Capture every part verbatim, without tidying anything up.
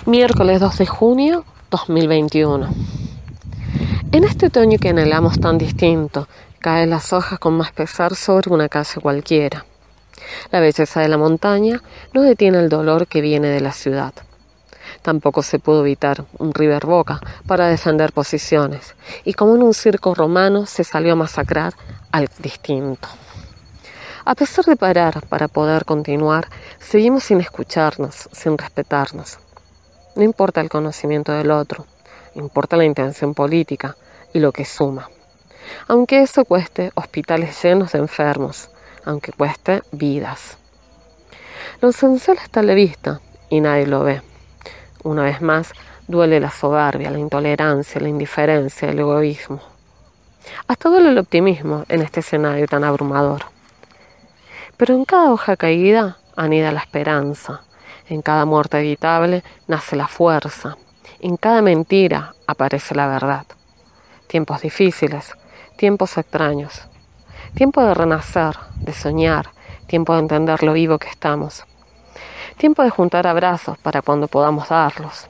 Miércoles dos de junio dos mil veintiuno. En este otoño que anhelamos tan distinto, caen las hojas con más pesar sobre una calle cualquiera. La belleza de la montaña no detiene el dolor que viene de la ciudad. Tampoco se pudo evitar un River Boca para defender posiciones, y como en un circo romano se salió a masacrar al distinto. A pesar de parar para poder continuar, seguimos sin escucharnos, sin respetarnos. No importa el conocimiento del otro, importa la intención política y lo que suma. Aunque eso cueste hospitales llenos de enfermos, aunque cueste vidas. Lo esencial está a la vista y nadie lo ve. Una vez más, duele la soberbia, la intolerancia, la indiferencia, el egoísmo. Hasta duele el optimismo en este escenario tan abrumador. Pero en cada hoja caída anida la esperanza. En cada muerte evitable nace la fuerza. En cada mentira aparece la verdad. Tiempos difíciles, tiempos extraños. Tiempo de renacer, de soñar, tiempo de entender lo vivo que estamos. Tiempo de juntar abrazos para cuando podamos darlos.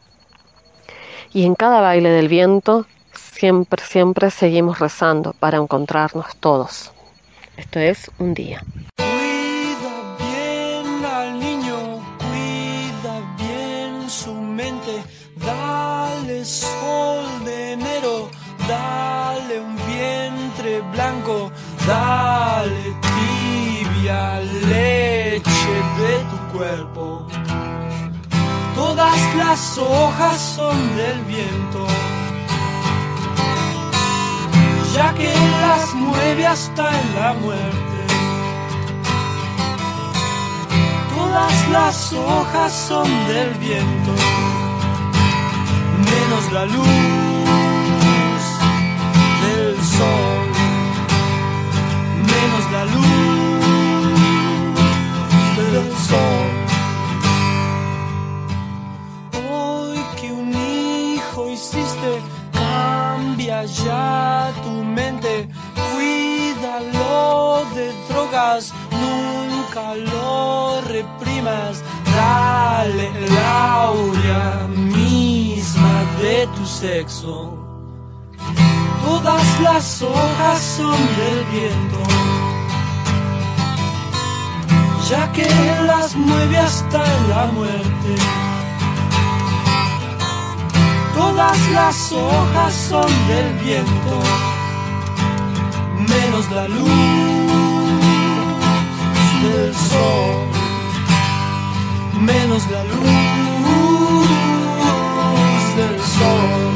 Y en cada baile del viento, siempre, siempre seguimos rezando para encontrarnos todos. Esto es Un Día. Cuida bien al niño, cuida bien su mente, dale sol de enero, dale un vientre blanco, dale tibia leche de tu cuerpo. Todas las hojas son del viento, ya que las mueve hasta en la muerte. Todas las hojas son del viento, menos la luz del sol, menos la luz del sol. Hoy que un hijo hiciste, cambia ya tu mente, cuídalo de drogas, nunca lo reprimas, dale la aurea misma de tu sexo. Todas las hojas son del viento, ya que las mueve hasta en la muerte. Todas las hojas son del viento, menos la luz del sol, menos la luz del sol.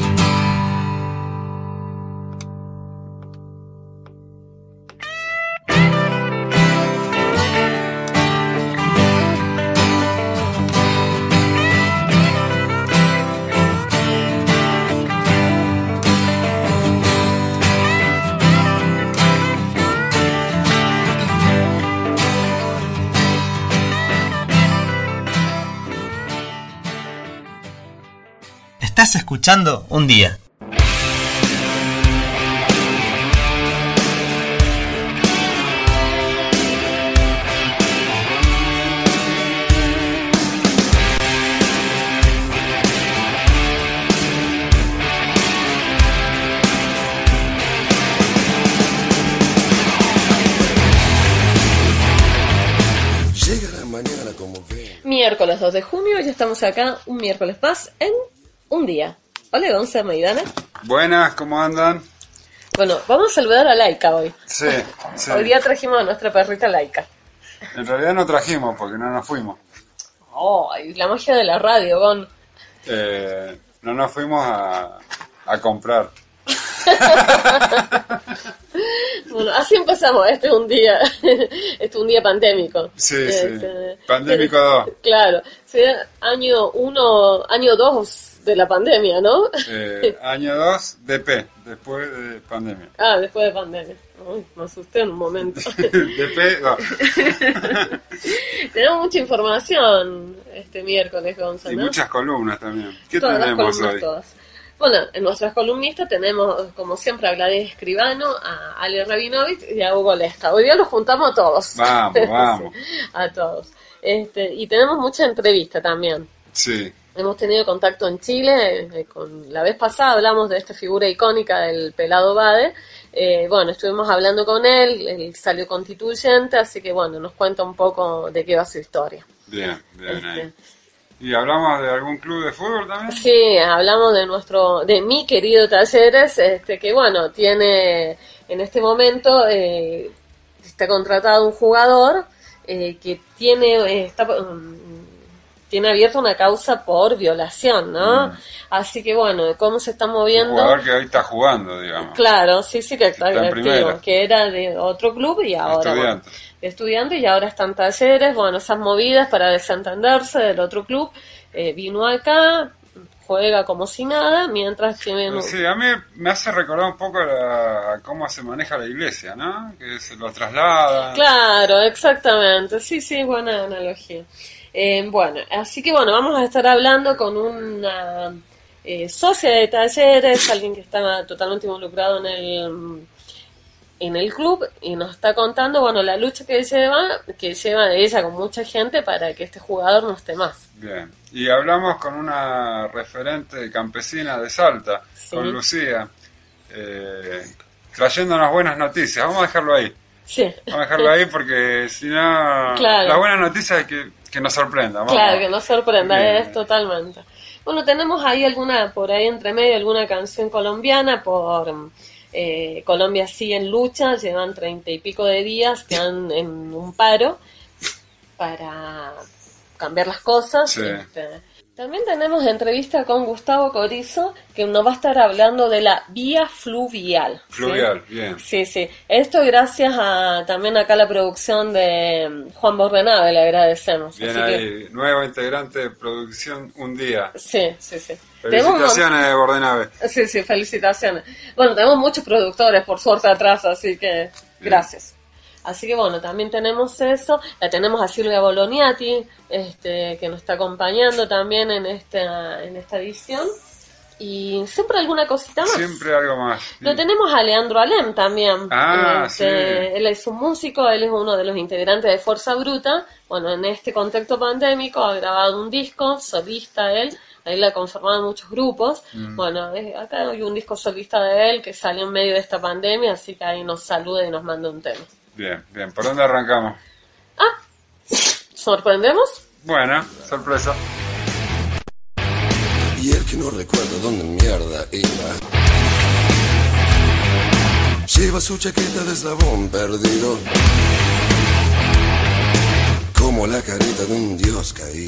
Estás escuchando Un Día. Miércoles dos de junio, ya estamos acá, un miércoles más en Un Día. Hola, Gonza Maidana. Buenas, ¿cómo andan? Bueno, vamos a saludar a Laika hoy. Sí, sí. Hoy día trajimos a nuestra perrita Laika. En realidad no trajimos porque no nos fuimos. Oh, la magia de la radio, Gon. Eh, no nos fuimos a, a comprar. Bueno, así empezamos. Este es un día, este es un día pandémico. Sí, eh, sí. Se, Pandémico dos. Claro, sería año uno, año dos de la pandemia, ¿no? Eh, año dos de P, después de pandemia. Ah, después de pandemia. Uy, me asusté en un momento. De P dos. Tenemos mucha información este miércoles, Gonza, Y ¿no? muchas columnas también. ¿Qué Todas las tenemos columnas, hoy? todas. Bueno, en nuestras columnistas tenemos, como siempre, a Gladys Escribano, a Ale Rabinovich y a Hugo Lesta. Hoy día los juntamos a todos. Vamos, vamos. A todos. Este, y tenemos mucha entrevista también. Sí. hemos tenido contacto en Chile, eh, con la vez pasada hablamos de esta figura icónica del Pelado Bade. Eh, bueno, estuvimos hablando con él, él salió constituyente, así que bueno, nos cuenta un poco de qué va su historia. Bien, bien Este, ahí. ¿Y hablamos de algún club de fútbol también? Sí, hablamos de nuestro, de mi querido Talleres, este, que bueno, tiene en este momento, eh, está contratado un jugador eh, que tiene, eh, está, um, tiene abierta una causa por violación, ¿no? Mm. Así que bueno, de cómo se está Un moviendo. jugador que hoy está jugando, digamos. Claro, sí, sí que está, Está en activo, primera. que era de otro club y ahora bueno, Estudiantes. de Estudiantes y ahora está en Talleres. Bueno, esas movidas para desentenderse del otro club, eh, vino acá, juega como si nada, mientras tienen... Sí, a mí me hace recordar un poco la, cómo se maneja la iglesia, ¿no? Que se lo traslada. Claro, exactamente, sí, sí, buena analogía. Eh, bueno, así que bueno, vamos a estar hablando con una eh, socia de Talleres, alguien que está totalmente involucrado en el en el club y nos está contando, bueno, la lucha que lleva, que lleva de ella con mucha gente para que este jugador no esté más. Bien. Y hablamos con una referente campesina de Salta, Sí. con Lucía, eh, trayéndonos buenas noticias. Vamos a dejarlo ahí. Sí. Vamos a dejarlo ahí porque si no... Claro. La buena noticia es que, que nos sorprenda. Vamos. Claro, que nos sorprenda, Bien. es totalmente. Bueno, tenemos ahí alguna, por ahí entre medio, alguna canción colombiana por... Eh, Colombia sigue en lucha, llevan treinta y pico de días, quedan en un paro para cambiar las cosas. Sí. Este, también tenemos entrevista con Gustavo Corizo, que nos va a estar hablando de la vía fluvial. ¿sí? Fluvial, bien. Sí, sí. Esto gracias a también acá la producción de Juan Bordenave, le agradecemos. Bien Así ahí, nuevo integrante de producción Un Día. que, sí, sí, sí. Tenemos un mon- Felicitaciones, Bordenave. Sí, sí, felicitaciones. Bueno, tenemos muchos productores, por suerte, atrás, así que gracias. Así que bueno, también tenemos eso. La tenemos a Silvia Boloniati, este, que nos está acompañando también en esta, en esta edición. Y siempre alguna cosita más. Siempre algo más. Sí. Lo tenemos a Leandro Alem también. Ah, Este, sí. Él es un músico, él es uno de los integrantes de Fuerza Bruta. Bueno, en este contexto pandémico ha grabado un disco, solista él. Ahí la ha conformado en muchos grupos. Mm. Bueno, eh, acá hay un disco solista de él que salió en medio de esta pandemia, así que ahí nos saluda y nos manda un tema. Bien, bien. ¿Por dónde arrancamos? ¿Sorprendemos? Bueno, sorpresa. Y el que no recuerda dónde mierda iba, lleva su chaqueta de eslabón perdido, como la carita de un dios caído.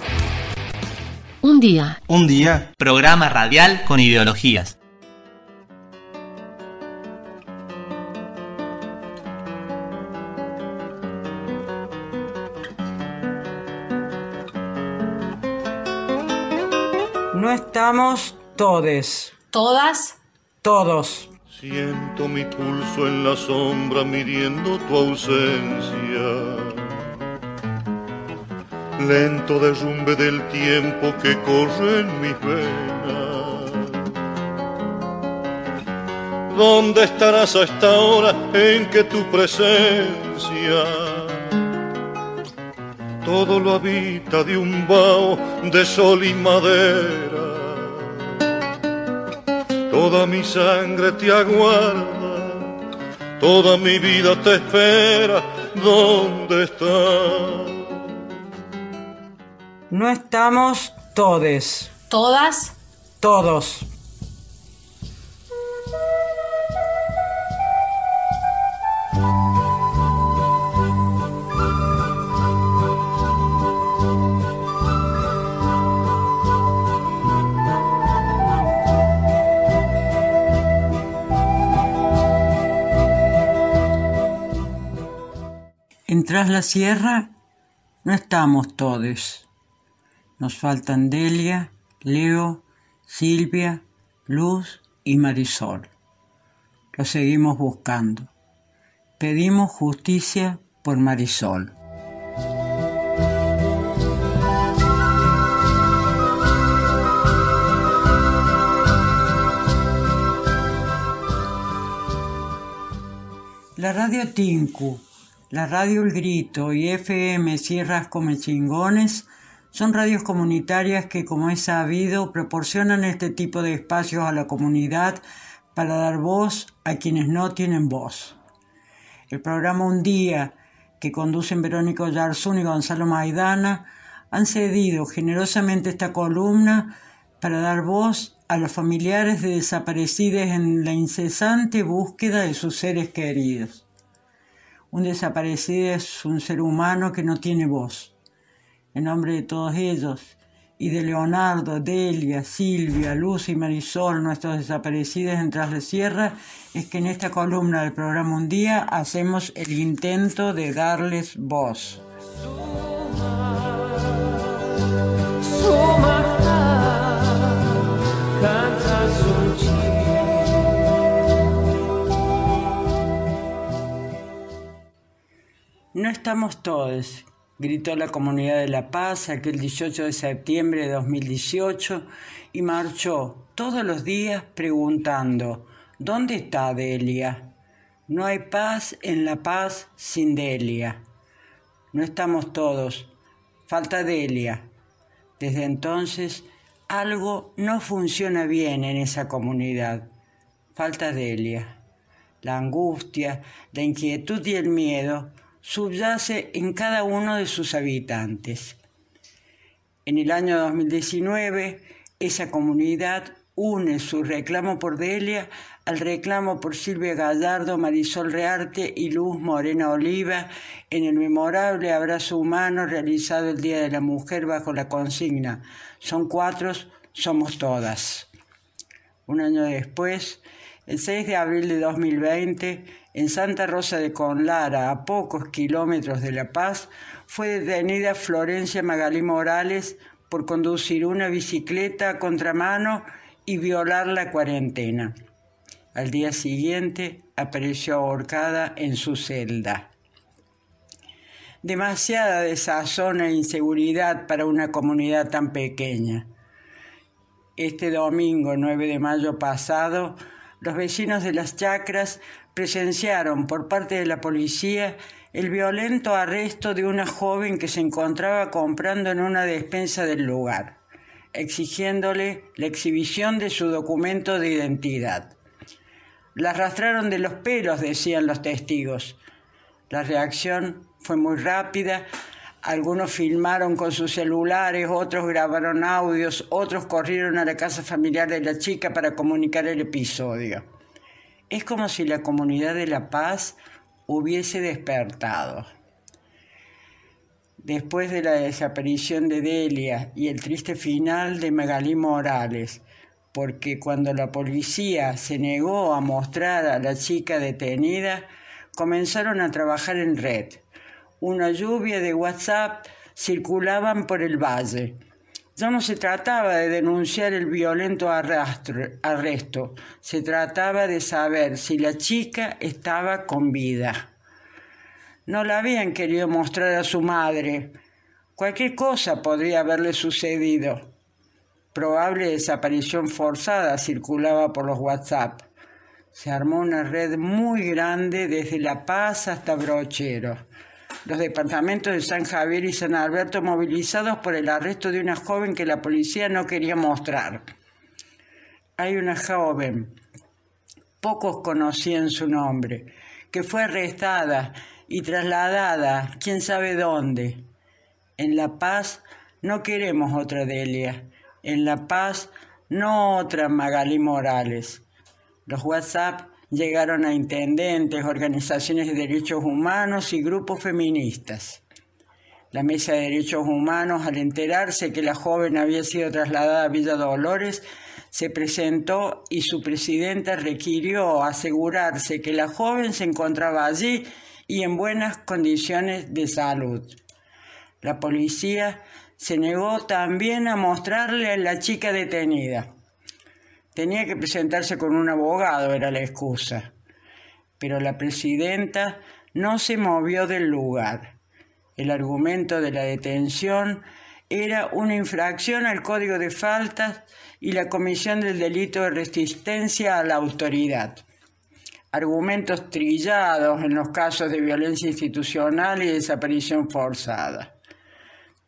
Un día, Un día, programa radial con ideologías. No estamos todes, todas, todos. Siento mi pulso en la sombra midiendo tu ausencia. Lento derrumbe del tiempo que corre en mis venas. ¿Dónde estarás a esta hora en que tu presencia todo lo habita de un vaho de sol y madera? Toda mi sangre te aguarda, toda mi vida te espera. ¿Dónde estás? No estamos todes, todas, todos. En Tras la Sierra no estamos todes. Nos faltan Delia, Leo, Silvia, Luz y Marisol. Lo seguimos buscando. Pedimos justicia por Marisol. La radio Tinku, la radio El Grito y F M Sierras Come Chingones Son radios comunitarias que, como es sabido, proporcionan este tipo de espacios a la comunidad para dar voz a quienes no tienen voz. El programa Un Día, que conducen Verónica Oyarzún y Gonzalo Maidana, han cedido generosamente esta columna para dar voz a los familiares de desaparecidos en la incesante búsqueda de sus seres queridos. Un desaparecido es un ser humano que no tiene voz. En nombre de todos ellos, y de Leonardo, Delia, Silvia, Luz y Marisol, nuestros desaparecidos en Tras la Sierra, es que en esta columna del programa Un Día hacemos el intento de darles voz. No estamos todos, gritó la Comunidad de La Paz aquel dieciocho de septiembre de dos mil dieciocho y marchó todos los días preguntando: ¿dónde está Delia? No hay paz en La Paz sin Delia. No estamos todos, falta Delia. Desde entonces algo no funciona bien en esa comunidad. Falta Delia. La angustia, la inquietud y el miedo subyace en cada uno de sus habitantes. En el año dos mil diecinueve, esa comunidad une su reclamo por Delia al reclamo por Silvia Gallardo, Marisol Rearte y Luz Morena Oliva en el memorable abrazo humano realizado el Día de la Mujer bajo la consigna «Son cuatro, somos todas». Un año después, el seis de abril de dos mil veinte, en Santa Rosa de Conlara, a pocos kilómetros de La Paz, fue detenida Florencia Magalí Morales por conducir una bicicleta a contramano y violar la cuarentena. Al día siguiente apareció ahorcada en su celda. Demasiada desazón e inseguridad para una comunidad tan pequeña. Este domingo, nueve de mayo pasado, los vecinos de Las Chacras presenciaron por parte de la policía el violento arresto de una joven que se encontraba comprando en una despensa del lugar, exigiéndole la exhibición de su documento de identidad. La arrastraron de los pelos, decían los testigos. La reacción fue muy rápida. Algunos filmaron con sus celulares, otros grabaron audios, otros corrieron a la casa familiar de la chica para comunicar el episodio. Es como si la comunidad de La Paz hubiese despertado. Después de la desaparición de Delia y el triste final de Magalí Morales, porque cuando la policía se negó a mostrar a la chica detenida, comenzaron a trabajar en red. Una lluvia de WhatsApp circulaban por el valle. Ya no se trataba de denunciar el violento arrastro, arresto, se trataba de saber si la chica estaba con vida. No la habían querido mostrar a su madre. Cualquier cosa podría haberle sucedido. Probable desaparición forzada circulaba por los WhatsApp. Se armó una red muy grande desde La Paz hasta Brochero. Los departamentos de San Javier y San Alberto movilizados por el arresto de una joven que la policía no quería mostrar. Hay una joven, pocos conocían su nombre, que fue arrestada y trasladada, quién sabe dónde. En La Paz no queremos otra Delia. En La Paz no otra Magalí Morales. Los WhatsApp llegaron a intendentes, organizaciones de derechos humanos y grupos feministas. La Mesa de Derechos Humanos, al enterarse que la joven había sido trasladada a Villa Dolores, se presentó y su presidenta requirió asegurarse que la joven se encontraba allí y en buenas condiciones de salud. La policía se negó también a mostrarle a la chica detenida. Tenía que presentarse con un abogado, era la excusa. Pero la presidenta no se movió del lugar. El argumento de la detención era una infracción al Código de Faltas y la comisión del delito de resistencia a la autoridad. Argumentos trillados en los casos de violencia institucional y desaparición forzada.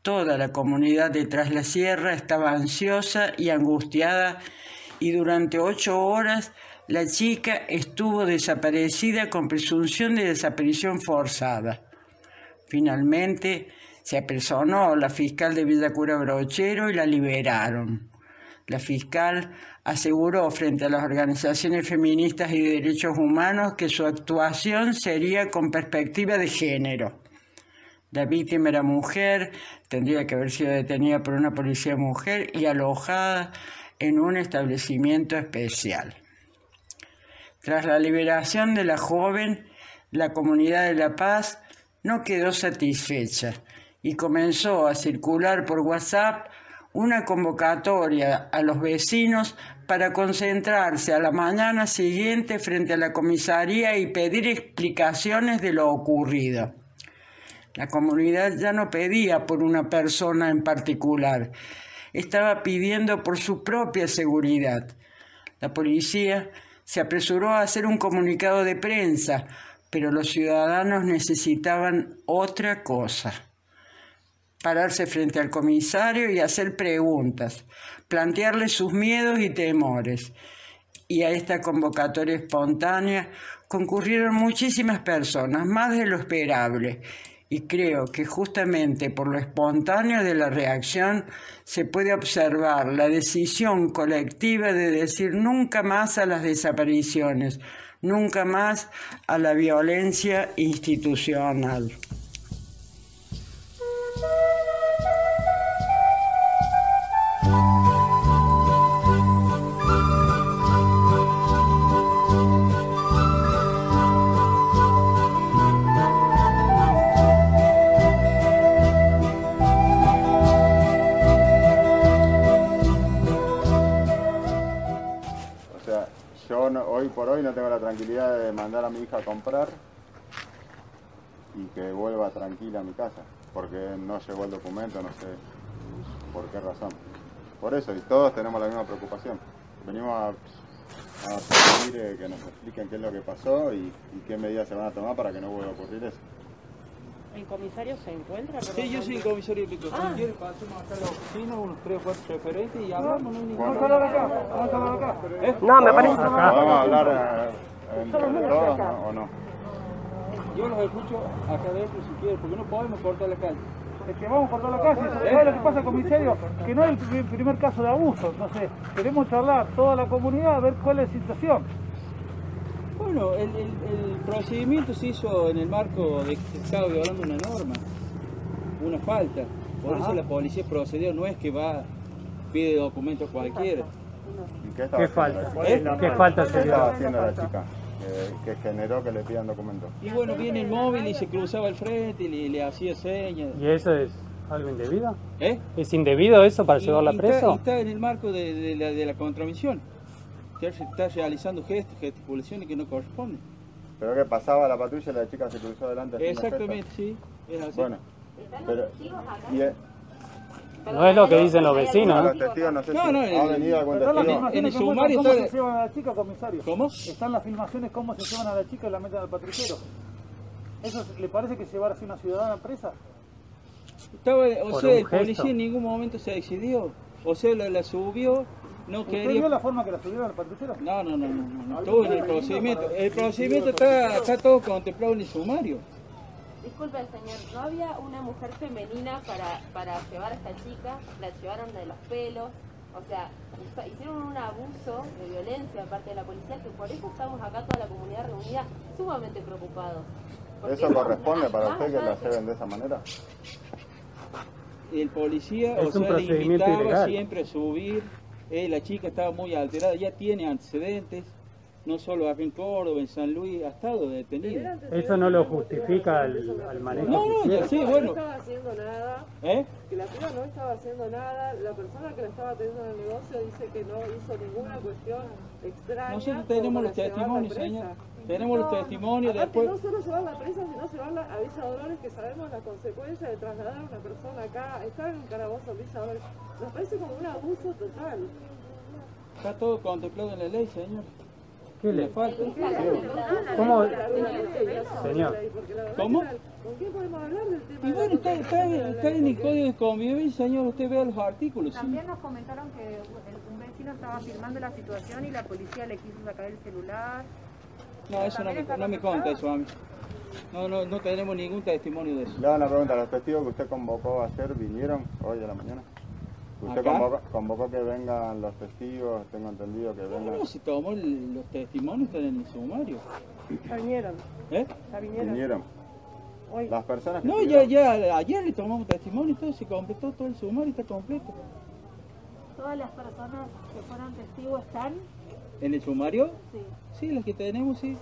Toda la comunidad de Tras la Sierra estaba ansiosa y angustiada y durante ocho horas la chica estuvo desaparecida con presunción de desaparición forzada. Finalmente se apersonó la fiscal de Villa Cura Brochero y la liberaron. La fiscal aseguró frente a las organizaciones feministas y de derechos humanos que su actuación sería con perspectiva de género. La víctima era mujer, tendría que haber sido detenida por una policía mujer y alojada en un establecimiento especial. Tras la liberación de la joven, la comunidad de La Paz no quedó satisfecha y comenzó a circular por WhatsApp una convocatoria a los vecinos para concentrarse a la mañana siguiente frente a la comisaría y pedir explicaciones de lo ocurrido. La comunidad ya no pedía por una persona en particular, estaba pidiendo por su propia seguridad. La policía se apresuró a hacer un comunicado de prensa, pero los ciudadanos necesitaban otra cosa. Pararse frente al comisario y hacer preguntas, plantearle sus miedos y temores. Y a esta convocatoria espontánea concurrieron muchísimas personas, más de lo esperable. Y creo que justamente por lo espontáneo de la reacción se puede observar la decisión colectiva de decir nunca más a las desapariciones, nunca más a la violencia institucional. Hoy por hoy no tengo la tranquilidad de mandar a mi hija a comprar y que vuelva tranquila a mi casa, porque no llegó el documento, no sé por qué razón. Por eso, y todos tenemos la misma preocupación. Venimos a, a pedir eh, que nos expliquen qué es lo que pasó y, y qué medidas se van a tomar para que no vuelva a ocurrir eso. ¿El comisario se encuentra? Sí, yo soy el comisario de Ah. Si quiere, pasemos acá a la oficina, unos tres o cuatro referentes y hablamos. No, no, Bueno. vamos a hablar acá, vamos a hablar acá. ¿Eh? No, me parece- ¿Vamos a hablar eh, entre todos no, o no? Yo los escucho acá adentro si quieren, porque no podemos cortar la calle. Es que vamos a cortar la calle, ¿sabes lo que pasa, comisario? Que no es el primer, primer caso de abuso, no sé, queremos charlar toda la comunidad a ver cuál es la situación. Bueno, el, el, el procedimiento se hizo en el marco de que se estaba violando una norma, una falta. Por Ajá. eso la policía procedió, no es que va, pide documentos cualquiera. ¿Y qué, ¿Qué falta? ¿Eh? ¿Qué falta se estaba haciendo la chica que, que generó que le pidan documentos? Y bueno, viene el móvil y se cruzaba al frente y le, le hacía señas. ¿Y eso es algo indebido? ¿Eh? ¿Es indebido eso para y, llevarla y preso? Está, y está en el marco de, de, la, de la contravención. Que está realizando gestos, gesticulaciones que no corresponden. Pero que pasaba la patrulla y la chica se cruzó adelante. Exactamente, sí, es así. Bueno, pero, y es, no es lo que dicen los vecinos. Los testigos no sé No, si no, ha el- venido algún Perdón, testigo. en el sumario ¿Cómo está... se llevan a la chica, comisario? ¿Cómo? Están las filmaciones, cómo se llevan a la chica y la meten al patrullero. ¿Eso le parece que llevar así una ciudadana presa? Estaba, o Por sea, un el policía gesto. en ningún momento se decidió. O sea, la, la subió, no ¿Usted quería... vio la forma que la subieron al patrullero? No, no, no, no, no, no, todo en el procedimiento. El procedimiento está, está todo contemplado en el sumario. Disculpe, señor, ¿no había una mujer femenina para, para llevar a esta chica? La llevaron de los pelos, o sea, usa- hicieron un abuso de violencia de parte de la policía, que por eso estamos acá toda la comunidad reunida sumamente preocupados. Porque ¿Eso corresponde para más usted que allá la de que- lleven de esa manera? El policía, Es o un sea, le procedimiento invitaba ilegal. siempre a subir. Eh, la chica estaba muy alterada, ya tiene antecedentes, no solo acá en Córdoba, en San Luis, ha estado detenida. Eso no lo justifica al, al manejo No, no, que ya hicieron. sí, No bueno. estaba haciendo nada, ¿Eh? que la piba no estaba haciendo nada, la persona que la estaba atendiendo en el negocio dice que no hizo ninguna cuestión extraña. Nosotros tenemos como los para llevarla testimonios, presa. señor. Tenemos los No, testimonios, aparte, después... no solo llevarla presa, sino llevarla a Villa Dolores, que sabemos las consecuencias de trasladar a una persona acá, estar en un calabozo en Villa Dolores. Nos parece como un abuso total. Está todo contemplado en la ley, señor. ¿Qué le falta? ¿Cómo? Señor. ¿Cómo? ¿Con quién podemos hablar del tema? Y bueno, está, está, está en el código de convivencia, señor, usted vea los artículos. También ¿sí? nos comentaron que un vecino estaba filmando la situación y la policía le quiso sacar el celular. No, eso no me, no me conta eso a mí. No, no, no tenemos ningún testimonio de eso. Le hago una pregunta, ¿los testigos que usted convocó a hacer vinieron hoy a la mañana? Usted convocó, convocó que vengan los testigos, tengo entendido que vengan... No, no, si tomó el, los testimonios están en el sumario. Ya vinieron. ¿Eh? Ya vinieron. Vinieron. Hoy. Las personas que No, ya, ya, ayer le tomamos testimonio y todo, se completó todo el sumario, está completo. ¿Todas las personas que fueron testigos están? ¿En el sumario? Sí. Sí, las que tenemos, sí.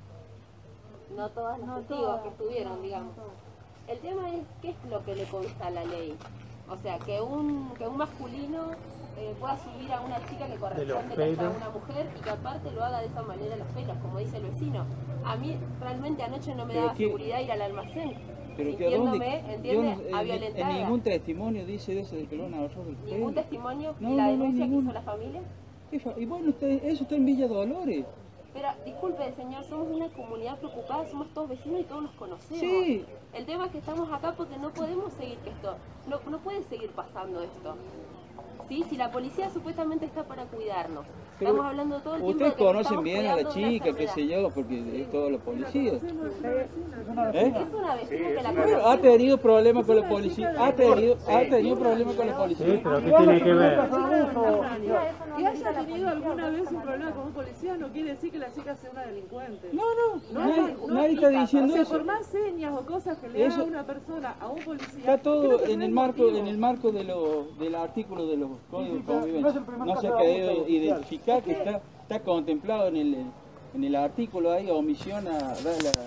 No todas las No testigos todas, que estuvieron, digamos. El tema es qué es lo que le consta a la ley. O sea, que un, que un masculino eh, pueda subir a una chica que corresponde que haya una mujer y que aparte lo haga de esa manera los pelos, como dice el vecino. A mí realmente anoche no me daba qué? seguridad ir al almacén. Pero que sintiéndome, dónde, ¿entiendes? yo, A en, violentada. en ningún testimonio dice eso de que lo van a agarrar del pelo. ¿Ningún testimonio? No, ¿Y la no, denuncia no, que hizo la familia? Y bueno, usted, eso está en Villa Dolores. Pero, disculpe, señor, somos una comunidad preocupada, somos todos vecinos y todos nos conocemos. Sí. El tema es que estamos acá porque no podemos seguir que esto, no, no puede seguir pasando esto. ¿Sí? Si la policía supuestamente está para cuidarnos, Pero estamos hablando todo el tiempo ustedes de que conocen estamos bien a la cuidando de una chica, qué sé enfermedad. yo, porque es toda la policía. ¿Eh? Es una vecina que la conoce. Ha tenido problemas con la policía, ha tenido, ha tenido problemas con la policía. Sí, pero ¿qué tiene que ver? ¿Y ¿Y haya tenido alguna vez un problema con un policía no quiere decir que la chica sea una delincuente? No, no, no, nadie, nadie está diciendo o sea, eso. por más señas o cosas que le Eso- haga una persona a un policía, Está todo creo que en no el es marco, motivo. en el marco de lo, del artículo de los códigos de convivencia. no es el primer No caso se ha de querido abuso identificar que está, está contemplado en el, en el artículo ahí, omisión a dar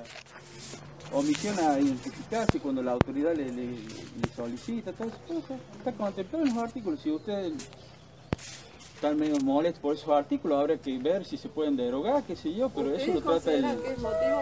la omisión a identificarse cuando la autoridad le, le, le solicita, todo eso, todo eso está contemplado en los artículos. Si ustedes están medio molestos por esos artículos, habrá que ver si se pueden derogar, qué sé yo, pero eso lo trata el... ¿Consideran que es motivo?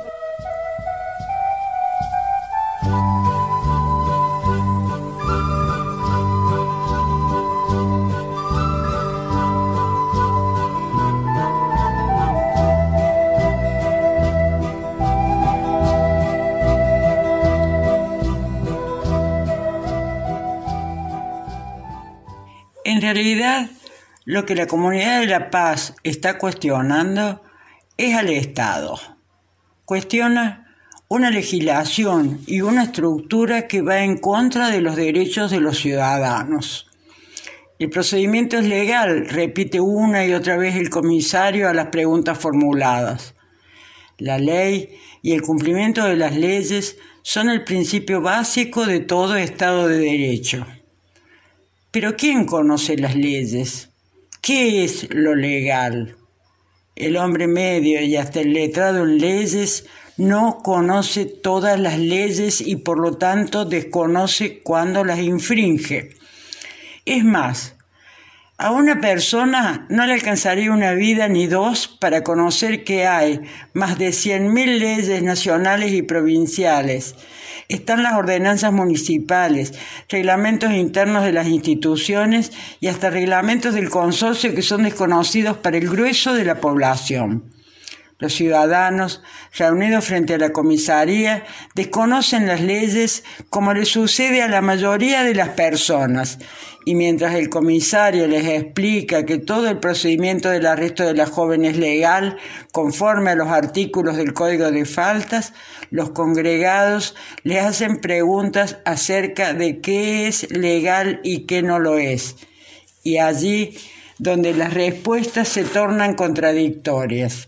En realidad, lo que la Comunidad de La Paz está cuestionando es al Estado. Cuestiona una legislación y una estructura que va en contra de los derechos de los ciudadanos. El procedimiento es legal, repite una y otra vez el comisario a las preguntas formuladas. La ley y el cumplimiento de las leyes son el principio básico de todo Estado de Derecho. Pero ¿quién conoce las leyes? ¿Qué es lo legal? El hombre medio y hasta el letrado en leyes no conoce todas las leyes y por lo tanto desconoce cuándo las infringe. Es más, a una persona no le alcanzaría una vida ni dos para conocer que hay más de cien mil leyes nacionales y provinciales. Están las ordenanzas municipales, reglamentos internos de las instituciones y hasta reglamentos del consorcio que son desconocidos para el grueso de la población. Los ciudadanos, reunidos frente a la comisaría, desconocen las leyes como le sucede a la mayoría de las personas, y mientras el comisario les explica que todo el procedimiento del arresto de la joven es legal, conforme a los artículos del Código de Faltas, los congregados les hacen preguntas acerca de qué es legal y qué no lo es, y allí donde las respuestas se tornan contradictorias.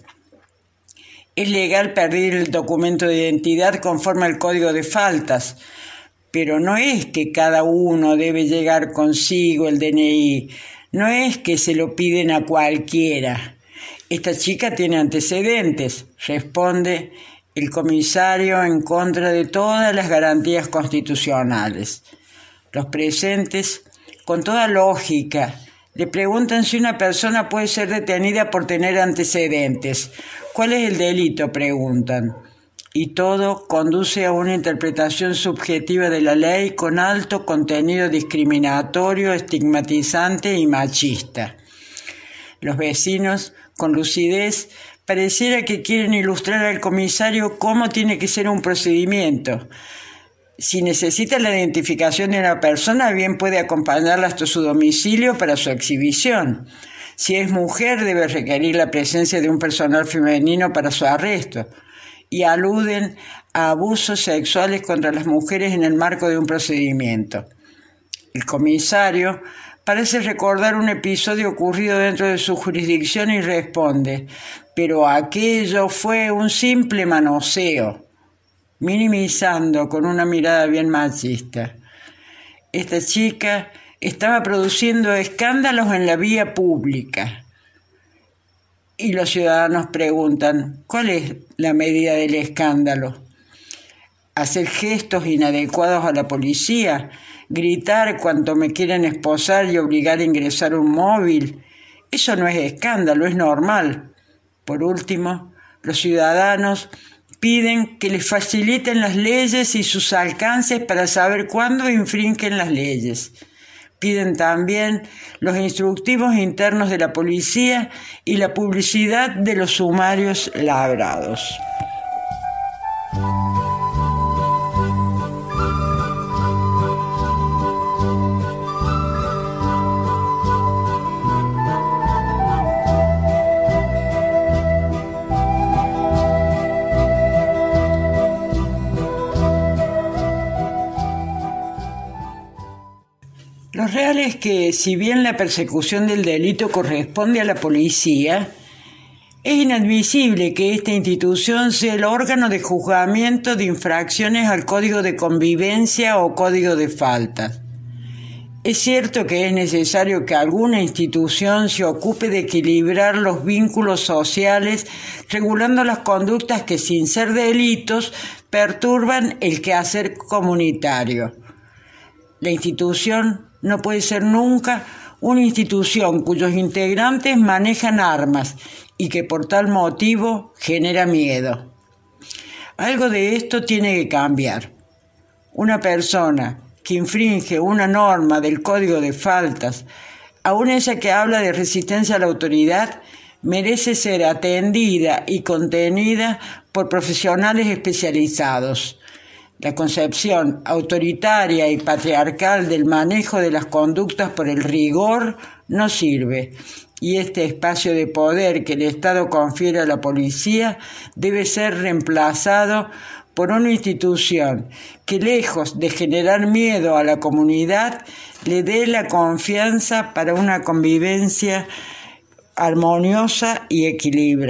Es legal pedir el documento de identidad conforme al Código de Faltas, pero no es que cada uno debe llegar consigo el D N I, no es que se lo piden a cualquiera. Esta chica tiene antecedentes, responde el comisario en contra de todas las garantías constitucionales. Los presentes, con toda lógica, le preguntan si una persona puede ser detenida por tener antecedentes. ¿Cuál es el delito?, preguntan. Y todo conduce a una interpretación subjetiva de la ley con alto contenido discriminatorio, estigmatizante y machista. Los vecinos, con lucidez, Pareciera que quieren ilustrar al comisario cómo tiene que ser un procedimiento. Si necesita la identificación de una persona, bien puede acompañarla hasta su domicilio para su exhibición. Si es mujer, debe requerir la presencia de un personal femenino para su arresto. Y aluden a abusos sexuales contra las mujeres en el marco de un procedimiento. El comisario parece recordar un episodio ocurrido dentro de su jurisdicción y responde: pero aquello fue un simple manoseo, minimizando con una mirada bien machista. Esta chica estaba produciendo escándalos en la vía pública. Y los ciudadanos preguntan: ¿cuál es la medida del escándalo? ¿Hacer gestos inadecuados a la policía? ¿Gritar cuanto me quieren esposar y obligar a ingresar un móvil? Eso no es escándalo, es normal. Por último, los ciudadanos piden que les faciliten las leyes y sus alcances para saber cuándo infringen las leyes. Piden también los instructivos internos de la policía y la publicidad de los sumarios labrados. Lo real es que, si bien la persecución del delito corresponde a la policía, es inadmisible que esta institución sea el órgano de juzgamiento de infracciones al Código de Convivencia o Código de Faltas. Es cierto que es necesario que alguna institución se ocupe de equilibrar los vínculos sociales, regulando las conductas que, sin ser delitos, perturban el quehacer comunitario. La institución no puede ser nunca una institución cuyos integrantes manejan armas y que por tal motivo genera miedo. Algo de esto tiene que cambiar. Una persona que infringe una norma del Código de Faltas, aun esa que habla de resistencia a la autoridad, merece ser atendida y contenida por profesionales especializados. La concepción autoritaria y patriarcal del manejo de las conductas por el rigor no sirve, y este espacio de poder que el Estado confiere a la policía debe ser reemplazado por una institución que, lejos de generar miedo a la comunidad, le dé la confianza para una convivencia armoniosa y equilibrada.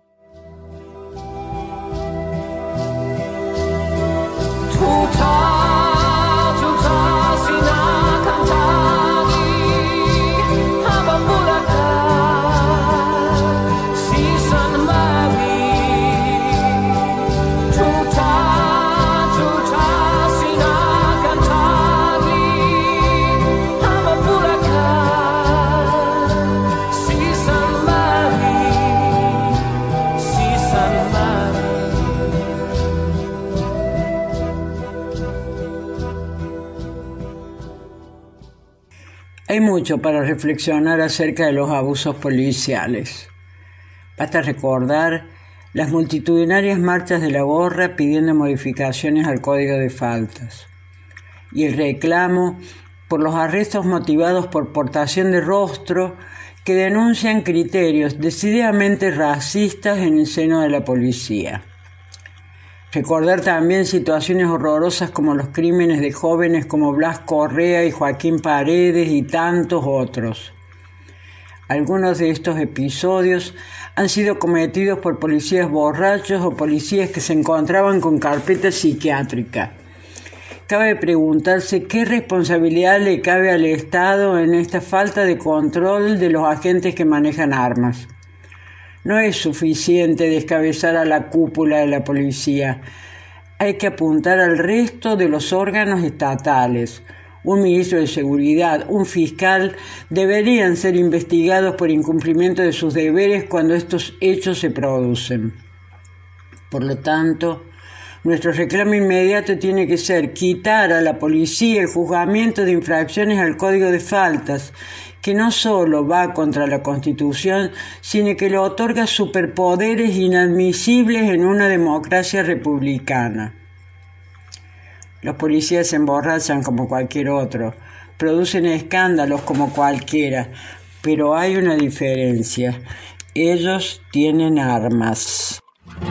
Hay mucho para reflexionar acerca de los abusos policiales. Basta recordar las multitudinarias marchas de la gorra pidiendo modificaciones al Código de Faltas y el reclamo por los arrestos motivados por portación de rostro que denuncian criterios decididamente racistas en el seno de la policía. Recordar también situaciones horrorosas como los crímenes de jóvenes como Blas Correa y Joaquín Paredes y tantos otros. Algunos de estos episodios han sido cometidos por policías borrachos o policías que se encontraban con carpeta psiquiátrica. Cabe preguntarse qué responsabilidad le cabe al Estado en esta falta de control de los agentes que manejan armas. No es suficiente descabezar a la cúpula de la policía. Hay que apuntar al resto de los órganos estatales. Un ministro de Seguridad, un fiscal, deberían ser investigados por incumplimiento de sus deberes cuando estos hechos se producen. Por lo tanto, nuestro reclamo inmediato tiene que ser quitar a la policía el juzgamiento de infracciones al Código de Faltas que no solo va contra la Constitución, sino que le otorga superpoderes inadmisibles en una democracia republicana. Los policías se emborrachan como cualquier otro, producen escándalos como cualquiera, pero hay una diferencia. Ellos tienen armas.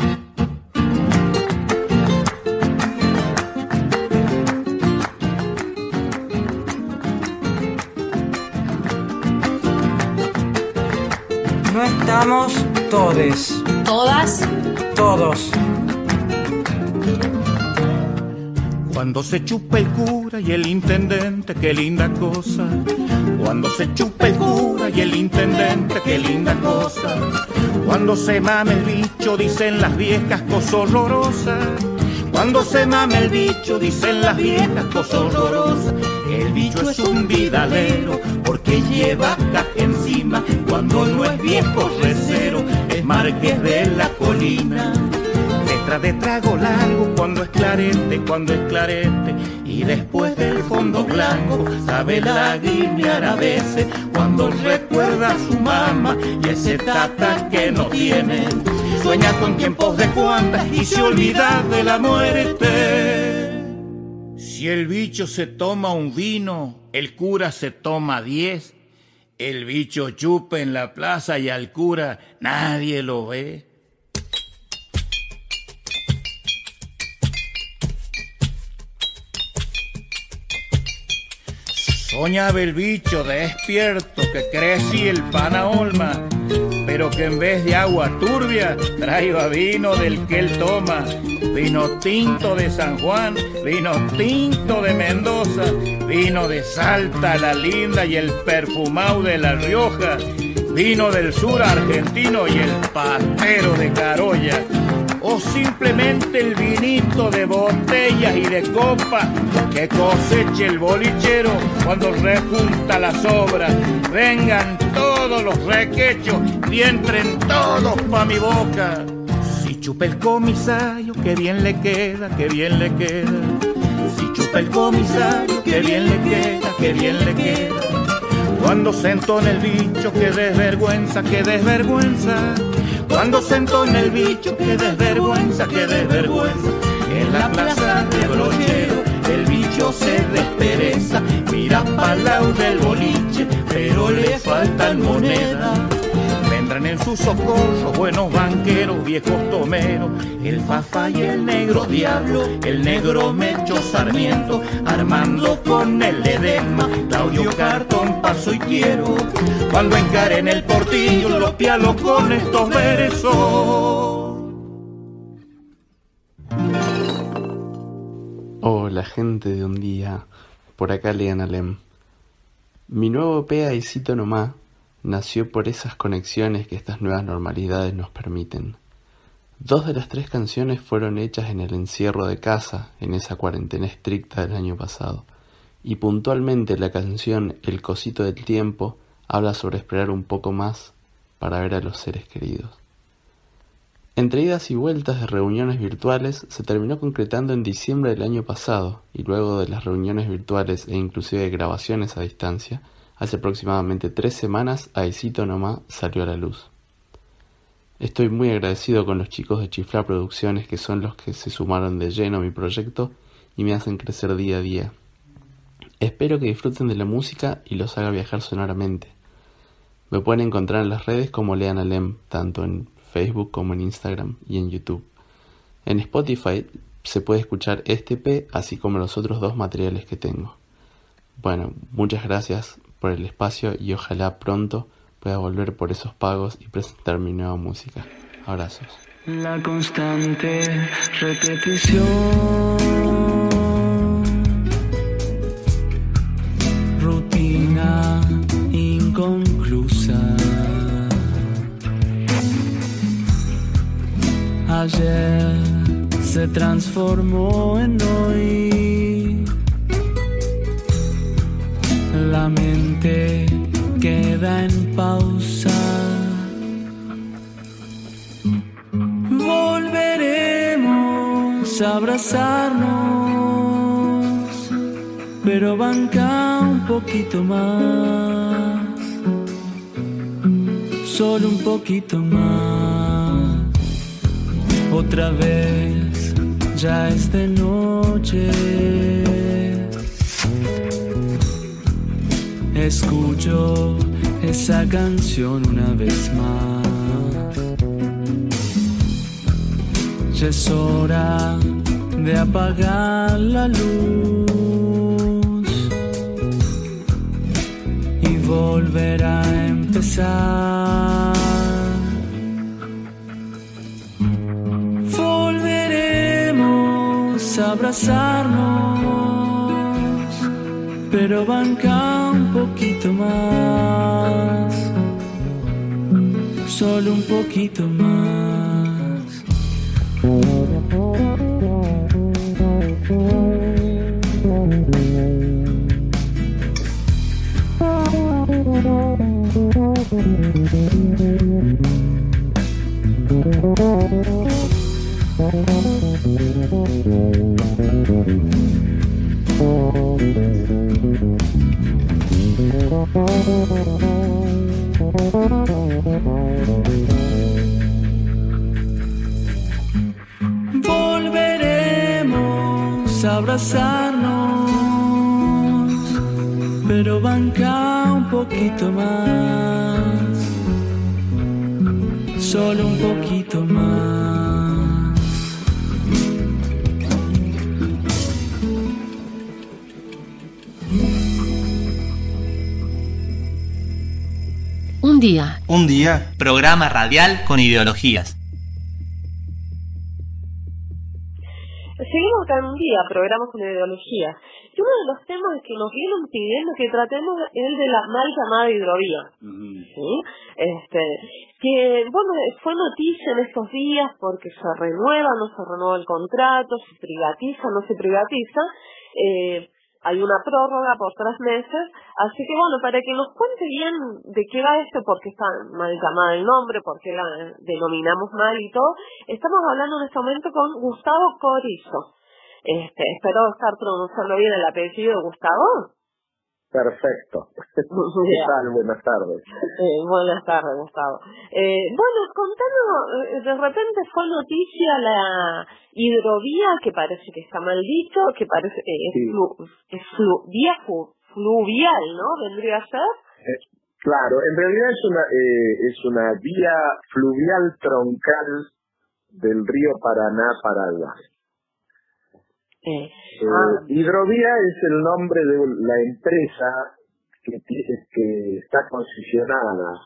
No estamos todes. ¿Todas? Todos. Cuando se chupa el cura y el intendente, qué linda cosa. Cuando se chupa el cura y el intendente, qué linda cosa. Cuando se mame el bicho, dicen las viejas, cosa horrorosa. Cuando se mame el bicho, dicen las viejas, cosa horrorosa. El bicho es un vidalero porque lleva caja encima. Cuando no es viejo recero, es marqués de la colina. Letra de trago largo cuando es clarete, cuando es clarete. Y después del fondo blanco sabe lagrimear a veces cuando recuerda a su mamá y ese tata que no tiene. Sueña con tiempos de cuantas y se olvida de la muerte. Si el bicho se toma un vino, el cura se toma diez. El bicho chupa en la plaza y al cura nadie lo ve. Soñaba el bicho despierto que crecí el panaolma, pero que en vez de agua turbia traiga vino del que él toma. Vino tinto de San Juan, vino tinto de Mendoza, vino de Salta la Linda y el perfumado de La Rioja, vino del sur argentino y el pastero de Carolla. O simplemente el vinito de botellas y de copa que coseche el bolichero cuando rejunta las obras. Vengan todos los requechos y entren todos pa' mi boca. Si chupa el comisario, que bien le queda, que bien le queda. Si chupa el comisario, que bien le queda, que bien le queda. Cuando se entona el bicho, que desvergüenza, que desvergüenza. Cuando se entona el bicho, que desvergüenza, que desvergüenza. En la plaza de Brochero el bicho se despereza. Mira pa'l lado del boliche, pero le faltan monedas. Vendrán en su socorro buenos banqueros, viejos tomeros, el Fafa y el negro diablo, el negro Mecho Sarmiento, Armando con el edema, Claudio Cartón, Paso y Quiero. Cuando encaren el portillo, lo pialo con estos versos. Hola gente de un día, por acá Lean Alem. Mi nuevo E P Aicito Nomá nació por esas conexiones que estas nuevas normalidades nos permiten. Dos de las tres canciones fueron hechas en el encierro de casa, en esa cuarentena estricta del año pasado, y puntualmente la canción El cosito del tiempo habla sobre esperar un poco más para ver a los seres queridos. Entre idas y vueltas de reuniones virtuales se terminó concretando en diciembre del año pasado, y luego de las reuniones virtuales e inclusive de grabaciones a distancia, hace aproximadamente tres semanas Aicito Nomá salió a la luz. Estoy muy agradecido con los chicos de Chiflá Producciones, que son los que se sumaron de lleno a mi proyecto y me hacen crecer día a día. Espero que disfruten de la música y los haga viajar sonoramente. Me pueden encontrar en las redes como Lean Alem, tanto en Facebook como en Instagram y en YouTube. En Spotify se puede escuchar este E P así como los otros dos materiales que tengo. Bueno, muchas gracias por el espacio y ojalá pronto pueda volver por esos pagos y presentar mi nueva música. Abrazos. La constante repetición, rutina inconclusa. Ayer se transformó en hoy. La mente queda en pausa. Volveremos a abrazarnos, pero banca un poquito más. solo un poquito más. Otra vez, ya es de noche. Escucho esa canción una vez más. Ya es hora de apagar la luz y volver a empezar. Volveremos a abrazarnos, pero banca un poquito más, solo un poquito más. Volveremos a abrazarnos, pero banca un poquito más, solo un poquito más. Un día. Un día. Programa radial con ideologías. Seguimos acá en un día, programas con ideología. Y uno de los temas que nos vienen pidiendo que tratemos es el de la mal llamada hidrovía. Uh-huh. ¿Sí? Este, que, bueno, fue noticia en estos días porque se renueva, no se renueva el contrato, se privatiza, no se privatiza. Eh, hay una prórroga por tres meses. Así que, bueno, para que nos cuente bien de qué va esto, por qué está mal llamada el nombre, por qué la denominamos mal y todo, estamos hablando en este momento con Gustavo Corizo. Este, espero estar pronunciando bien el apellido de Gustavo. Perfecto. ¿Qué tal? Buenas tardes. Eh, buenas tardes, Gustavo. Eh, bueno, contanos, de repente fue noticia la hidrovía, que parece que está mal dicho, que parece eh, es, sí. flu, es flu, vía flu, fluvial, ¿no? Vendría a ser. Eh, claro, en realidad es una eh, es una vía fluvial troncal del río Paraná-Paraguay. Eh, eh, ah. Hidrovía es el nombre de la empresa que, que está concesionada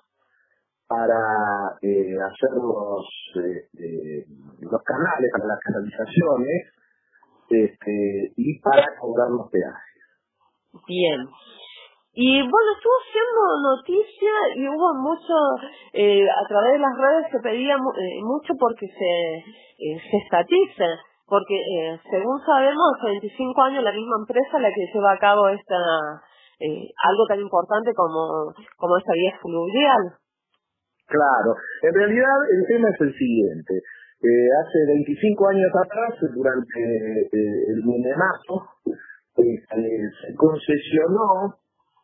para eh, hacer los, eh, eh, los canales, para las canalizaciones este, y para cobrar los peajes. Bien. Y bueno, estuvo siendo noticia y hubo mucho, eh, a través de las redes se pedía eh, mucho porque se, eh, se estatice. Porque eh, según sabemos, hace veinticinco años la misma empresa la que lleva a cabo esta eh, algo tan importante como, como esta vía fluvial. Claro, en realidad el tema es el siguiente. Eh, hace veinticinco años atrás, durante eh, el Minemazo, eh, se concesionó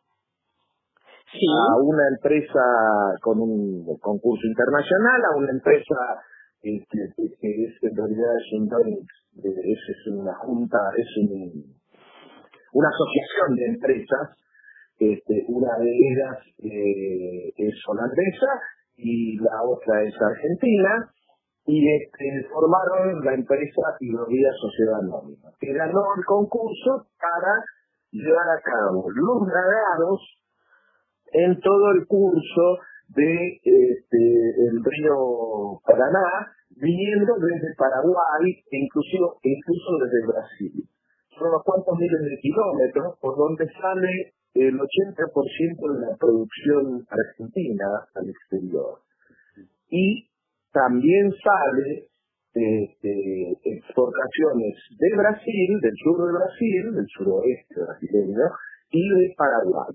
sí. a una empresa con un concurso internacional, a una empresa que, que, que es en realidad es un es, es una junta, es un, una asociación de empresas, este, una de ellas eh, es holandesa y la otra es argentina, y este, formaron la empresa Hidrovía Sociedad Anónima, que ganó el concurso para llevar a cabo los dragados en todo el curso de este, el río Paraná, viniendo desde Paraguay e incluso, incluso desde Brasil. Son unos cuantos miles de kilómetros por donde sale el ochenta por ciento de la producción argentina al exterior. Y también sale este, exportaciones de Brasil, del sur de Brasil, del suroeste brasileño, y de Paraguay,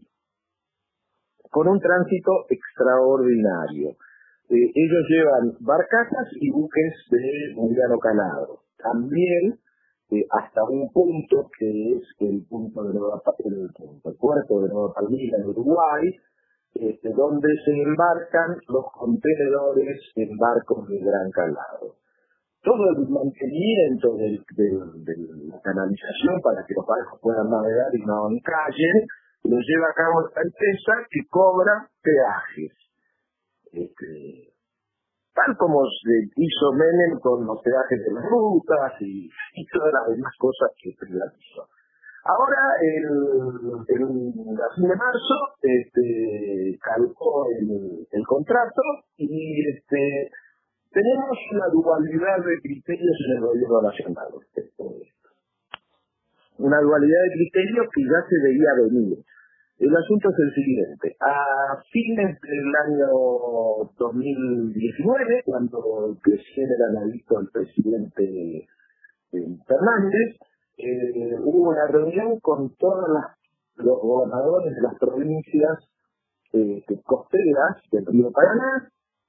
con un tránsito extraordinario. Eh, ellos llevan barcazas y buques de mediano calado. También eh, hasta un punto que es el punto de Nueva el, el puerto de Nueva Palmira en Uruguay, este, donde se embarcan los contenedores en barcos de gran calado. Todo el mantenimiento del, del, de la canalización para que los barcos puedan navegar y no encallen, lo lleva a cabo esta empresa que cobra peajes. Este, tal como se hizo Menem con los peajes de las rutas y, y todas las demás cosas que privatizó. Ahora, el, el, a fin de marzo, este, calcó el, el contrato y este, tenemos una dualidad de criterios en el gobierno nacional respecto de esto. Una dualidad de criterios que ya se veía venir. El asunto es el siguiente. A fines del año dos mil diecinueve, cuando recién era visto el presidente eh, Fernández, eh, hubo una reunión con todos los gobernadores de las provincias eh, costeras del río Paraná,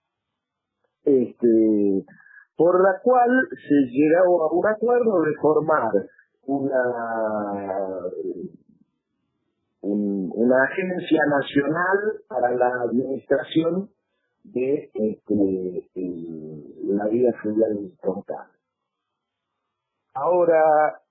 este, por la cual se llegó a un acuerdo de formar una... Un, una agencia nacional para la administración de este, el, la vía fluvial troncal. Ahora,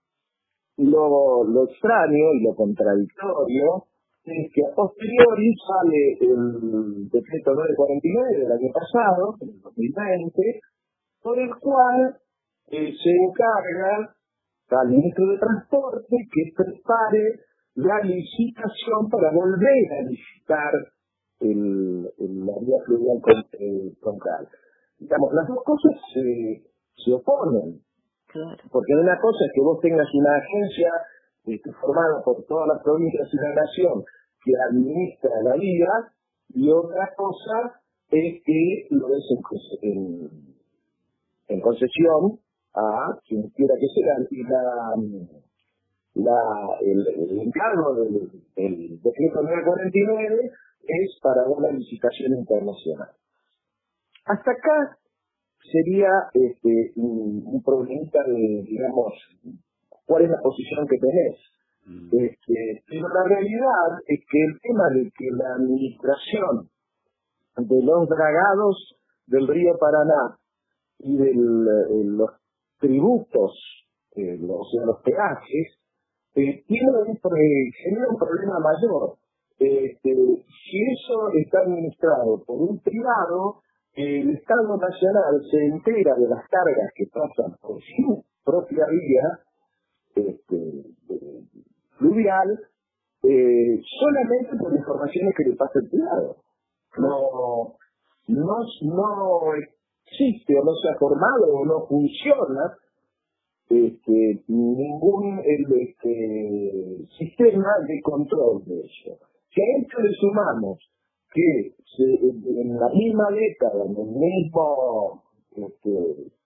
lo, lo extraño y lo contradictorio es que a posteriori sale el decreto nueve cuarenta y nueve del año pasado, del dos mil veinte, por el cual eh, se encarga al ministro de Transporte que prepare la licitación para volver a licitar el, el, la vía fluvial troncal. Digamos, las dos cosas se, se oponen. Claro. Porque una cosa es que vos tengas una agencia este, formada por todas las provincias y la nación que administra la vía, y otra cosa es que lo des en, en, en concesión a quien quiera que sea. Y la... La, el, el encargo del, del decreto nueve cuarenta y nueve es para una licitación internacional. Hasta acá sería este, un, un problemita de, digamos, cuál es la posición que tenés. Mm. Este, pero la realidad es que el tema de que la administración de los dragados del río Paraná y de los tributos, eh, los, o sea, los peajes, Eh, tiene un, eh, genera un problema mayor. Este, si eso está administrado por un privado, eh, el Estado Nacional se entera de las cargas que pasan por su propia vía este, eh, fluvial eh, solamente por informaciones que le pasa el privado. No, no, no existe o no se ha formado o no funciona Este, ningún el, este, sistema de control de eso. Si a esto le sumamos que se, en la misma década, en el mismo este,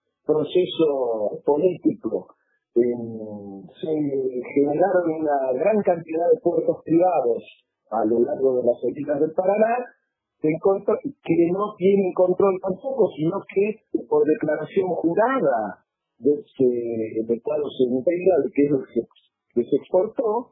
proceso político, en, se generaron una gran cantidad de puertos privados a lo largo de las salinas del Paraná, se encontró que no tienen control tampoco, sino que por declaración jurada de ese mercado se integra, que es lo que, que se exportó,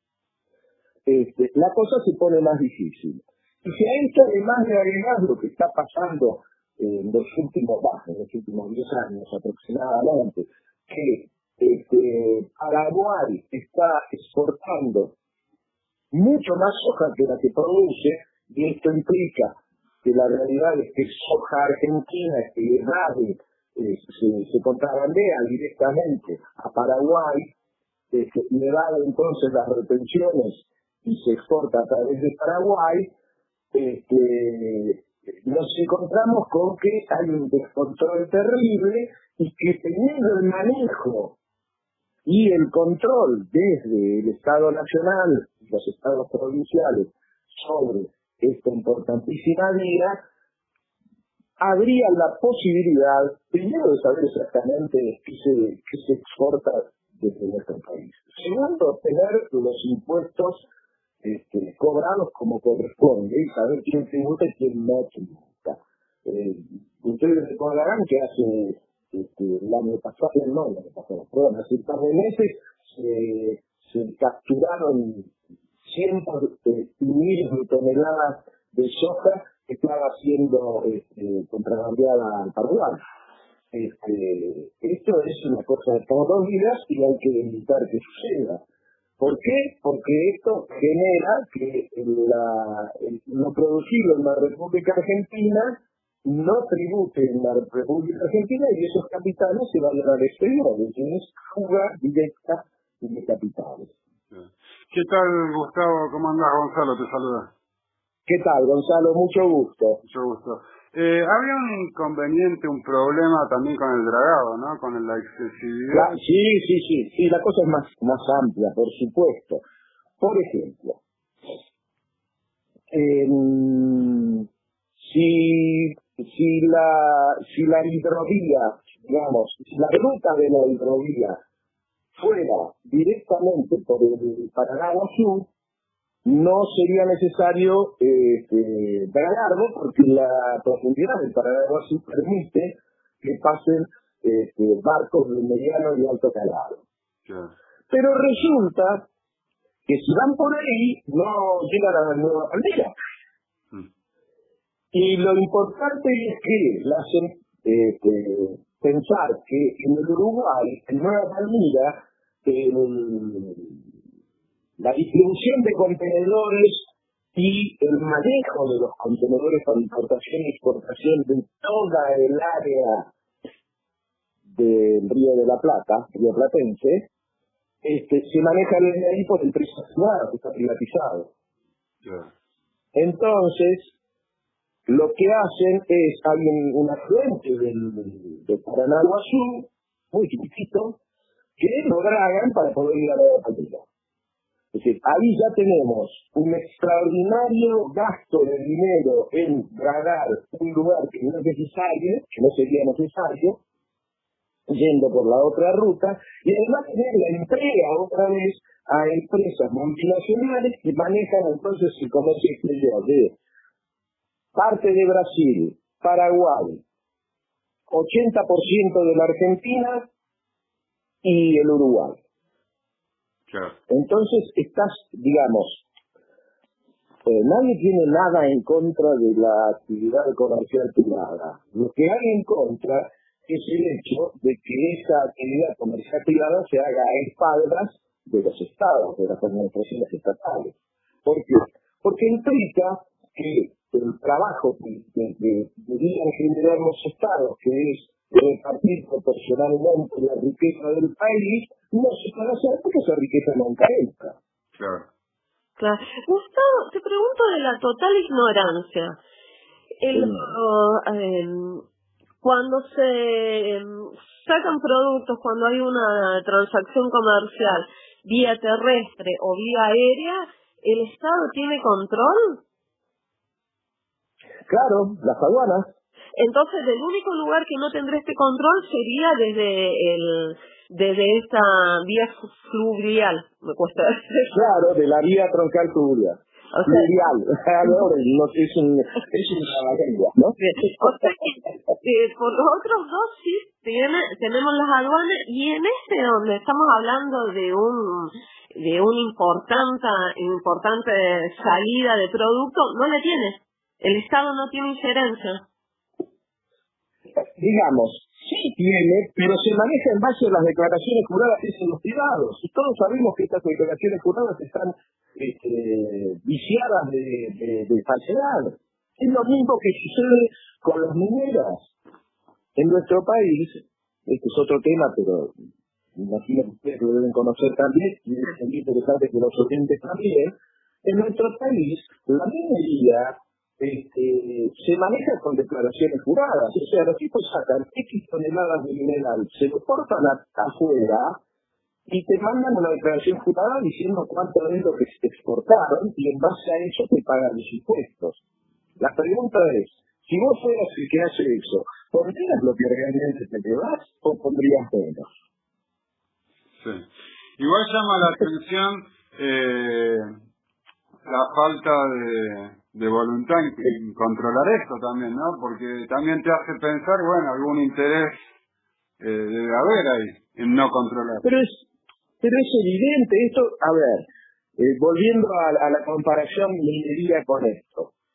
este, la cosa se pone más difícil. Y si a esto además le agregas lo que está pasando en los últimos, en los últimos diez años aproximadamente, que este, Paraguay está exportando mucho más soja que la que produce, y esto implica que la realidad es que soja argentina que irradia Eh, se, se contrabandea directamente a Paraguay, eh, se le dan entonces las retenciones y se exporta a través de Paraguay, este, nos encontramos con que hay un descontrol terrible y que teniendo el manejo y el control desde el Estado Nacional y los estados provinciales sobre esta importantísima vía, habría la posibilidad, primero, de saber exactamente qué se, qué se exporta desde nuestro país. Segundo, tener los impuestos este, cobrados como corresponde y saber quién tributa y quién no tributa. Eh, ustedes recordarán que hace este, el año pasado, no el año pasado, perdón, hace un par de meses se, se capturaron cientos de miles de toneladas de soja que estaba siendo este, contrabandeada al Paraguay. Este, esto es una cosa de todos los días y hay que evitar que suceda. ¿Por qué? Porque esto genera que la, el, lo producido en la República Argentina no tribute en la República Argentina y esos capitales se vayan al exterior. Entonces, fuga directa de capitales. ¿Qué tal, Gustavo? ¿Cómo andás? Gonzalo te saluda. ¿Qué tal, Gonzalo? Mucho gusto. Mucho gusto. Eh, había un inconveniente, un problema también con el dragado, ¿no? Con la excesividad. La, sí, sí, sí, sí, la cosa es más, más amplia, por supuesto. Por ejemplo, eh, si, si, la, si la hidrovía, digamos, si la ruta de la hidrovía fuera directamente por el Paranaguazú, no sería necesario eh, dragarlo porque la profundidad del Paranaguazú permite que pasen eh, barcos de mediano y alto calado. Claro. Pero resulta que si van por ahí no llegan a la Nueva Palmira. Mm. Y lo importante es que la hacen eh, pensar que en el Uruguay, en Nueva Palmira, el la distribución de contenedores y el manejo de los contenedores para importación y exportación de toda el área del Río de la Plata, Río Platense, este, se maneja desde ahí por empresas privadas, que está privatizado. Yeah. Entonces, lo que hacen es, hay un, un afluente del, del Paranaguazú, muy chiquitito, que lo dragan para poder ir a la Palmira. Es decir, ahí ya tenemos un extraordinario gasto de dinero en dragar un lugar que no es necesario, que no sería necesario, yendo por la otra ruta, y además tener la entrega otra vez a empresas multinacionales que manejan entonces el comercio exterior de parte de Brasil, Paraguay, ochenta por ciento de la Argentina y el Uruguay. Claro. Entonces estás, digamos, eh, nadie tiene nada en contra de la actividad comercial privada. Lo que hay en contra es el hecho de que esa actividad comercial privada se haga a espaldas de los estados, de las administraciones estatales. ¿Por qué? Porque implica que el trabajo que, que, que deberían generar los estados, que es repartir proporcionalmente la riqueza del país, no se puede hacer porque esa riqueza nunca entra. Claro. Claro. Gustavo, te pregunto de la total ignorancia. El, sí. uh, eh, cuando se eh, sacan productos, cuando hay una transacción comercial vía terrestre o vía aérea, ¿el Estado tiene control? Claro, las aduanas. Entonces, el único lugar que no tendrá este control sería desde el desde esta vía fluvial, me cuesta decir. Claro, de la vía troncal fluvial. O sea, fluvial, no sé, es un es una lengua, ¿no? O sea, eh, por los otros dos sí tiene, tenemos las aduanas y en este donde estamos hablando de un de una importante importante salida de producto, no le tiene. El Estado no tiene injerencia. Digamos, sí tiene, pero se maneja en base a las declaraciones juradas que hacen los privados. Y todos sabemos que estas declaraciones juradas están este, viciadas de, de, de falsedad. Es lo mismo que sucede con las mineras. En nuestro país, este es otro tema, pero imagino que ustedes lo deben conocer también, y es muy interesante que los oyentes también. En nuestro país, la minería Este, se maneja con declaraciones juradas, o sea, los tipos sacan X toneladas de mineral, se lo portan afuera y te mandan una declaración jurada diciendo cuánto es lo que se exportaron y en base a eso te pagan los impuestos. La pregunta es, si vos fueras el que hace eso, ¿pondrías lo que realmente te llevas o pondrías menos? Sí. Igual llama la atención eh, la falta de... de voluntad en controlar esto también, ¿no? Porque también te hace pensar, bueno, algún interés eh, debe haber ahí en no controlar. Pero es, pero es evidente esto, a ver, eh, volviendo a, a la comparación minería con esto.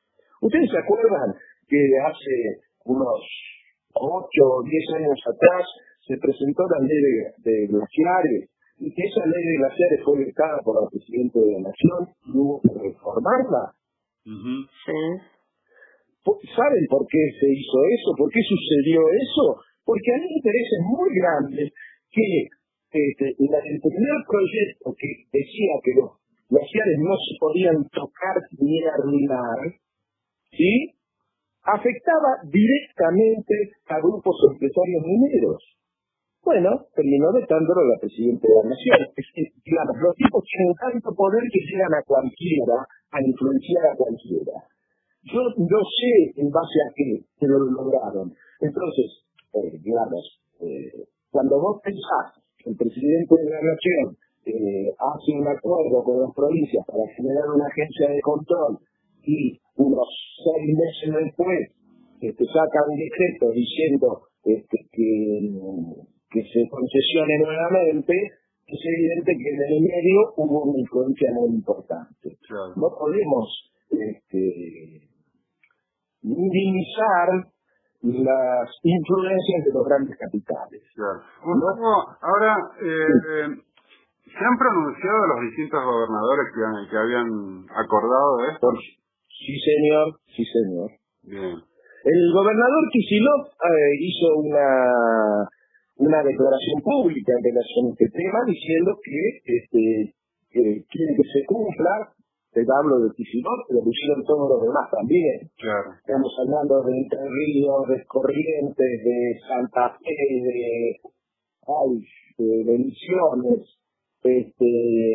¿Ustedes se acuerdan que hace unos ocho o diez años atrás se presentó la ley de, de glaciares y que esa ley de glaciares fue dictada por el presidente de la Nación y hubo que reformarla? Uh-huh. Sí. ¿Saben por qué se hizo eso? ¿Por qué sucedió eso? Porque hay intereses muy grandes que este, la, el primer proyecto que decía que los glaciares no se podían tocar ni arruinar, ¿sí?, afectaba directamente a grupos empresarios mineros. Bueno, terminó vetándolo la Presidenta de la Nación. Es que, digamos, los tipos tienen tanto poder que llegan a cualquiera, a influenciar a cualquiera. Yo no sé en base a qué se lo lograron. Entonces, eh, digamos, eh, cuando vos pensás que el Presidente de la Nación eh, hace un acuerdo con las provincias para generar una agencia de control y unos seis meses después este, saca un decreto diciendo este, que, que se concesione nuevamente, es evidente que en el medio hubo una influencia muy importante. Claro. No podemos este, minimizar las influencias de los grandes capitales. Claro. Gustavo, ahora, eh, eh, ¿se han pronunciado los distintos gobernadores que, han, que habían acordado de esto? Sí, señor, sí, señor. Bien. El gobernador Kicillof eh, hizo una, una declaración pública en relación a este tema diciendo que este, eh, quiere que se cumpla. Te hablo de Kicillof, pero lo hicieron todos los demás también. Claro. Estamos hablando de Entre Ríos, de Corrientes, de Santa Fe, de, ay, de Misiones. Este,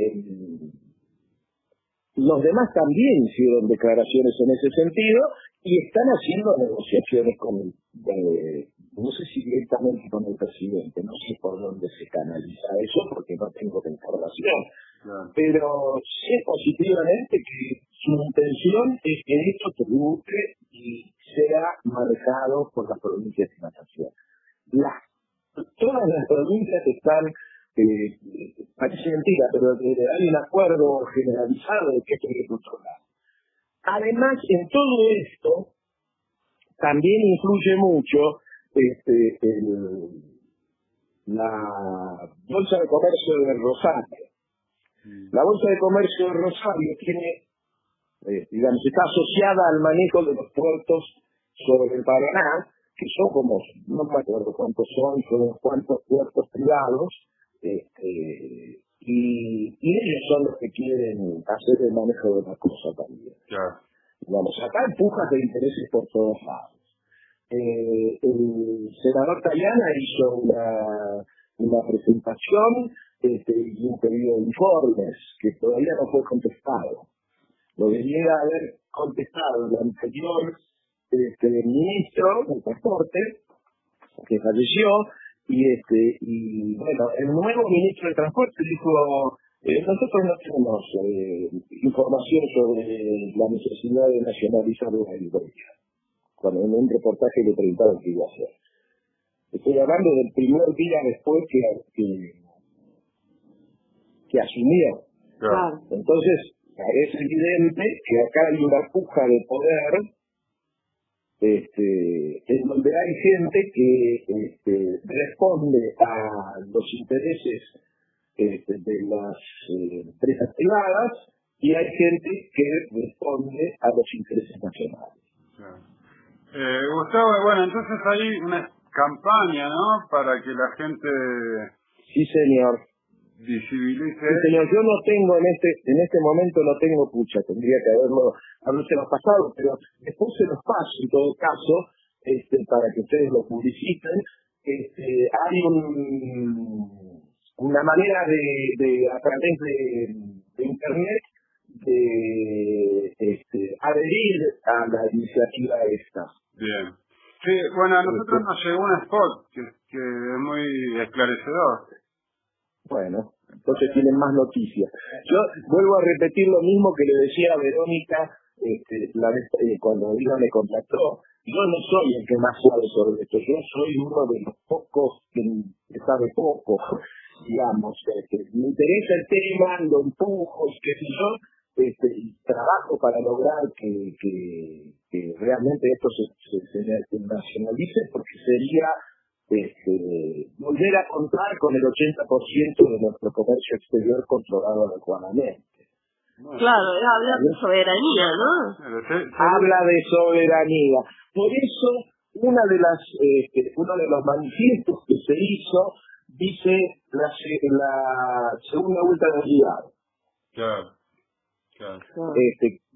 los demás también hicieron declaraciones en ese sentido y están haciendo negociaciones con, eh, no sé si directamente con el presidente, no sé por dónde se canaliza eso porque no tengo la información. Claro. Pero sé positivamente que su intención es que esto tribute y sea manejado por las provincias de la nación. Las, todas las provincias están, eh, parece mentira, pero eh, hay un acuerdo generalizado de que esto hay que controlar. Además, en todo esto, también influye mucho este, el, la Bolsa de Comercio de Rosario. La Bolsa de Comercio de Rosario tiene, eh, digamos, está asociada al manejo de los puertos sobre el Paraná, que son como, no me acuerdo cuántos son, son unos cuantos puertos privados, este, y, y ellos son los que quieren hacer el manejo de la cosa también. Claro. Digamos, acá hay pujas de intereses por todos lados. Eh, el senador Tayana hizo una, una presentación este, y un pedido de informes que todavía no fue contestado. Lo debiera haber contestado el anterior este, ministro del Transporte, que falleció, y este y bueno, el nuevo ministro del Transporte dijo, eh, nosotros no tenemos eh, información sobre la necesidad de nacionalizar una aerolínea. Cuando en un reportaje le preguntaron qué iba a hacer. Estoy hablando del primer día después que, que, que asumió. Claro. Entonces, es evidente que acá hay una puja de poder este, en donde hay gente que este, responde a los intereses este, de las eh, empresas privadas y hay gente que responde a los intereses nacionales. Claro. Eh, Gustavo, bueno, entonces hay una campaña, ¿no?, para que la gente... Sí, señor. Visibilice. Sí, señor, yo no tengo en este en este momento no tengo pucha, tendría que haberlo haberlo pasado, pero después se los paso en todo caso, este, para que ustedes lo publiciten. Este, hay un, una manera de, de a través de, de internet de este, adherir a la iniciativa esta. Bien. Sí, bueno, a nosotros nos llegó un spot que, que es muy esclarecedor. Bueno, entonces tienen más noticias. Yo vuelvo a repetir lo mismo que le decía a Verónica este, la vez, eh, cuando ella me contactó. Yo no soy el que más sabe sobre esto, yo soy uno de los pocos que, que sabe poco, digamos. Este, me interesa el tema, lo empujo, qué sé yo, este, trabajo para lograr que, que, que realmente esto se, se, se nacionalice, porque sería este, volver a contar con el ochenta por ciento de nuestro comercio exterior controlado adecuadamente. Claro, es hablar de soberanía, ¿no? Habla de soberanía. Por eso, una de las, este, uno de los manifiestos que se hizo dice la, la segunda vuelta del Guiado. Claro, claro. Este,